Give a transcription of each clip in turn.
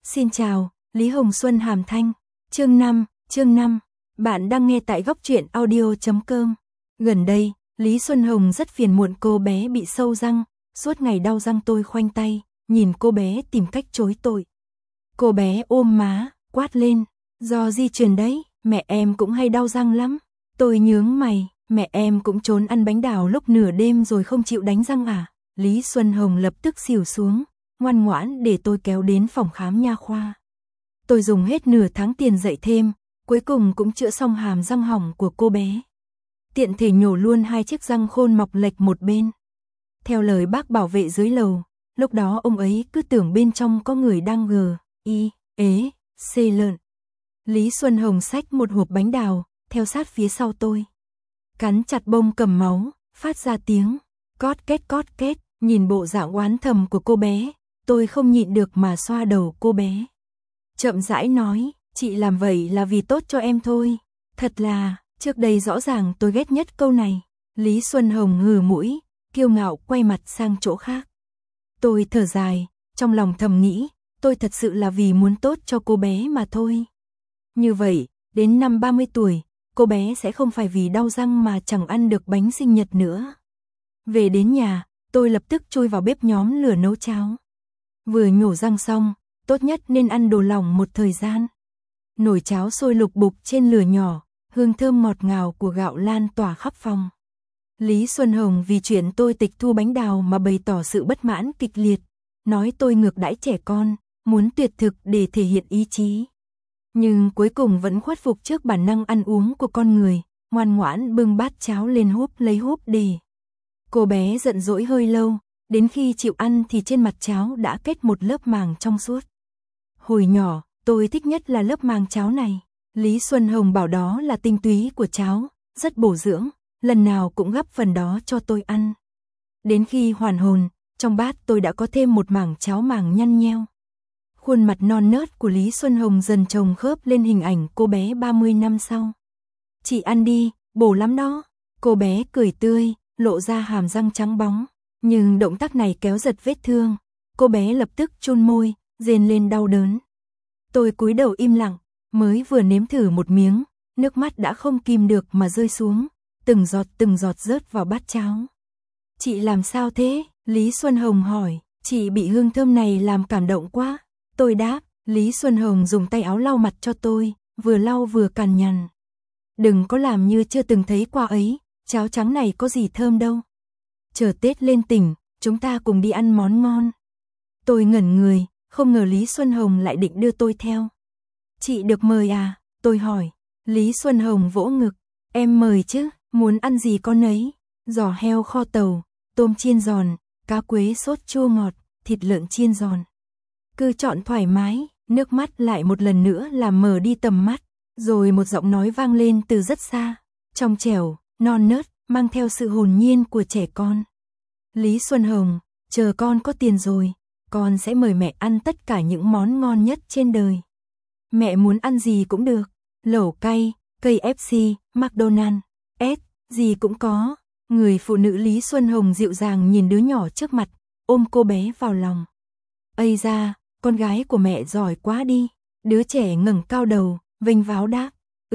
Xin chào, Lý Hồng Xuân Hàm Thanh. Chương 5. Bạn đang nghe tại góc truyện audio.com. Gần đây, Lý Xuân Hồng rất phiền muộn cô bé bị sâu răng, suốt ngày đau răng. Tôi khoanh tay, nhìn cô bé tìm cách chối tội. Cô bé ôm má, quát lên, do di truyền đấy, mẹ em cũng hay đau răng lắm. Tôi nhướng mày, mẹ em cũng trốn ăn bánh đào lúc nửa đêm rồi không chịu đánh răng à? Lý Xuân Hồng lập tức xỉu xuống, ngoan ngoãn để tôi kéo đến phòng khám nha khoa. Tôi dùng hết nửa tháng tiền dạy thêm, cuối cùng cũng chữa xong hàm răng hỏng của cô bé. Tiện thể nhổ luôn 2 chiếc răng khôn mọc lệch một bên. Theo lời bác bảo vệ dưới lầu, lúc đó ông ấy cứ tưởng bên trong có người đang C lợn. Lý Xuân Hồng xách một hộp bánh đào, theo sát phía sau tôi. Cắn chặt bông cầm máu, phát ra tiếng cót két. Nhìn bộ dạng oán thầm của cô bé, tôi không nhịn được mà xoa đầu cô bé. Chậm rãi nói, chị làm vậy là vì tốt cho em thôi. Thật là, trước đây rõ ràng tôi ghét nhất câu này. Lý Xuân Hồng hừ mũi, kiêu ngạo quay mặt sang chỗ khác. Tôi thở dài, trong lòng thầm nghĩ, tôi thật sự là vì muốn tốt cho cô bé mà thôi. Như vậy, đến năm 30 tuổi, cô bé sẽ không phải vì đau răng mà chẳng ăn được bánh sinh nhật nữa. Về đến nhà, tôi lập tức chui vào bếp nhóm lửa nấu cháo. Vừa nhổ răng xong, tốt nhất nên ăn đồ lỏng một thời gian. Nồi cháo sôi lục bục trên lửa nhỏ, hương thơm ngọt ngào của gạo lan tỏa khắp phòng. Lý Xuân Hồng vì chuyện tôi tịch thu bánh đào mà bày tỏ sự bất mãn kịch liệt, nói tôi ngược đãi trẻ con, muốn tuyệt thực để thể hiện ý chí. Nhưng cuối cùng vẫn khuất phục trước bản năng ăn uống của con người, ngoan ngoãn bưng bát cháo lên lấy húp để. Cô bé giận dỗi hơi lâu, đến khi chịu ăn thì trên mặt cháo đã kết một lớp màng trong suốt. Hồi nhỏ, tôi thích nhất là lớp màng cháo này. Lý Xuân Hồng bảo đó là tinh túy của cháo, rất bổ dưỡng, lần nào cũng gắp phần đó cho tôi ăn. Đến khi hoàn hồn, trong bát tôi đã có thêm một mảng cháo màng nhăn nheo. Khuôn mặt non nớt của Lý Xuân Hồng dần chồng khớp lên hình ảnh cô bé 30 năm sau. Chị ăn đi, bổ lắm đó. Cô bé cười tươi, lộ ra hàm răng trắng bóng. Nhưng động tác này kéo giật vết thương. Cô bé lập tức chun môi, rên lên đau đớn. Tôi cúi đầu im lặng, mới vừa nếm thử một miếng, nước mắt đã không kìm được mà rơi xuống, từng giọt rớt vào bát cháo. Chị làm sao thế? Lý Xuân Hồng hỏi. Chị bị hương thơm này làm cảm động quá. Tôi đáp. Lý Xuân Hồng dùng tay áo lau mặt cho tôi, vừa lau vừa cằn nhằn. Đừng có làm như chưa từng thấy qua ấy, cháo trắng này có gì thơm đâu. Chờ Tết lên tỉnh, chúng ta cùng đi ăn món ngon. Tôi ngẩn người, không ngờ Lý Xuân Hồng lại định đưa tôi theo. Chị được mời à? Tôi hỏi. Lý Xuân Hồng vỗ ngực. Em mời chứ, muốn ăn gì con ấy. Giò heo kho tàu, tôm chiên giòn, cá quế sốt chua ngọt, thịt lợn chiên giòn. Cứ chọn thoải mái, nước mắt lại một lần nữa làm mờ đi tầm mắt. Rồi một giọng nói vang lên từ rất xa, trong trẻo, non nớt, mang theo sự hồn nhiên của trẻ con. Lý Xuân Hồng, chờ con có tiền rồi, con sẽ mời mẹ ăn tất cả những món ngon nhất trên đời. Mẹ muốn ăn gì cũng được, lẩu cay, KFC, McDonald's, gì cũng có. Người phụ nữ Lý Xuân Hồng dịu dàng nhìn đứa nhỏ trước mặt, ôm cô bé vào lòng. Ây da, con gái của mẹ giỏi quá đi. Đứa trẻ ngẩng cao đầu, vênh váo đáp.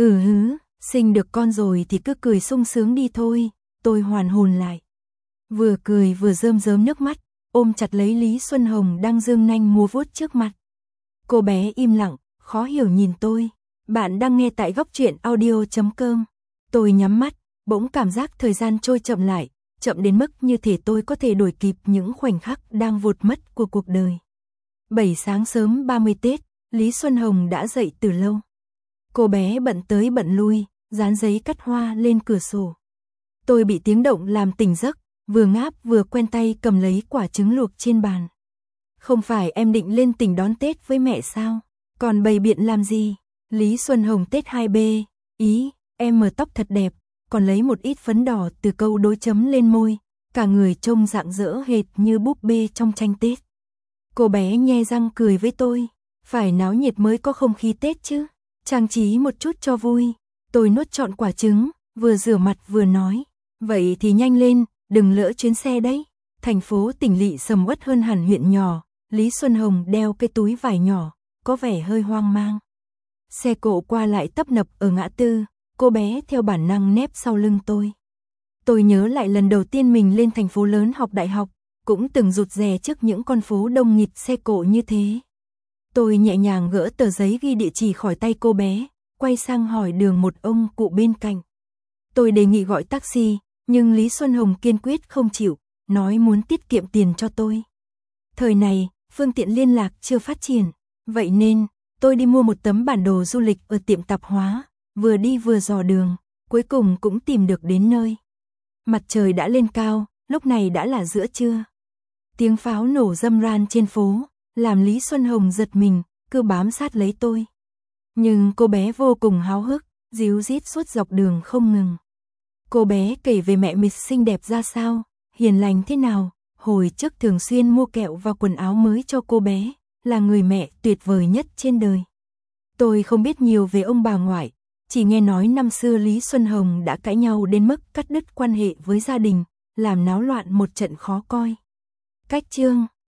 Sinh được con rồi thì cứ cười sung sướng đi thôi. Tôi hoàn hồn lại. Vừa cười vừa rơm rớm nước mắt, ôm chặt lấy Lý Xuân Hồng đang dương nanh múa vuốt trước mặt. Cô bé im lặng, khó hiểu nhìn tôi. Bạn đang nghe tại góc truyện audio.com. Tôi nhắm mắt, bỗng cảm giác thời gian trôi chậm lại, chậm đến mức như thể tôi có thể đuổi kịp những khoảnh khắc đang vụt mất của cuộc đời. 7 sáng sớm 30 Tết, Lý Xuân Hồng đã dậy từ lâu. Cô bé bận tới bận lui, dán giấy cắt hoa lên cửa sổ. Tôi bị tiếng động làm tỉnh giấc, vừa ngáp vừa quen tay cầm lấy quả trứng luộc trên bàn. Không phải em định lên tỉnh đón Tết với mẹ sao? Còn bày biện làm gì? Lý Xuân Hồng Tết 2B, em mờ tóc thật đẹp, còn lấy một ít phấn đỏ từ câu đối chấm lên môi, cả người trông rạng rỡ hệt như búp bê trong tranh Tết. Cô bé nhe răng cười với tôi, phải náo nhiệt mới có không khí Tết chứ, trang trí một chút cho vui. Tôi nuốt trọn quả trứng, vừa rửa mặt vừa nói, vậy thì nhanh lên, đừng lỡ chuyến xe đấy. Thành phố tỉnh lỵ sầm uất hơn hẳn huyện nhỏ, Lý Xuân Hồng đeo cái túi vải nhỏ, có vẻ hơi hoang mang. Xe cộ qua lại tấp nập ở ngã tư, cô bé theo bản năng nép sau lưng tôi. Tôi nhớ lại lần đầu tiên mình lên thành phố lớn học đại học, cũng từng rụt rè trước những con phố đông nghịt xe cộ như thế. Tôi nhẹ nhàng gỡ tờ giấy ghi địa chỉ khỏi tay cô bé, quay sang hỏi đường một ông cụ bên cạnh. Tôi đề nghị gọi taxi, nhưng Lý Xuân Hồng kiên quyết không chịu, nói muốn tiết kiệm tiền cho tôi. Thời này, phương tiện liên lạc chưa phát triển, vậy nên, tôi đi mua một tấm bản đồ du lịch ở tiệm tạp hóa, vừa đi vừa dò đường, cuối cùng cũng tìm được đến nơi. Mặt trời đã lên cao, lúc này đã là giữa trưa. Tiếng pháo nổ râm ran trên phố, làm Lý Xuân Hồng giật mình, cứ bám sát lấy tôi. Nhưng cô bé vô cùng háo hức, díu dít suốt dọc đường không ngừng. Cô bé kể về mẹ mình xinh đẹp ra sao, hiền lành thế nào, hồi trước thường xuyên mua kẹo và quần áo mới cho cô bé, là người mẹ tuyệt vời nhất trên đời. Tôi không biết nhiều về ông bà ngoại, chỉ nghe nói năm xưa Lý Xuân Hồng đã cãi nhau đến mức cắt đứt quan hệ với gia đình, làm náo loạn một trận khó coi. Cách chương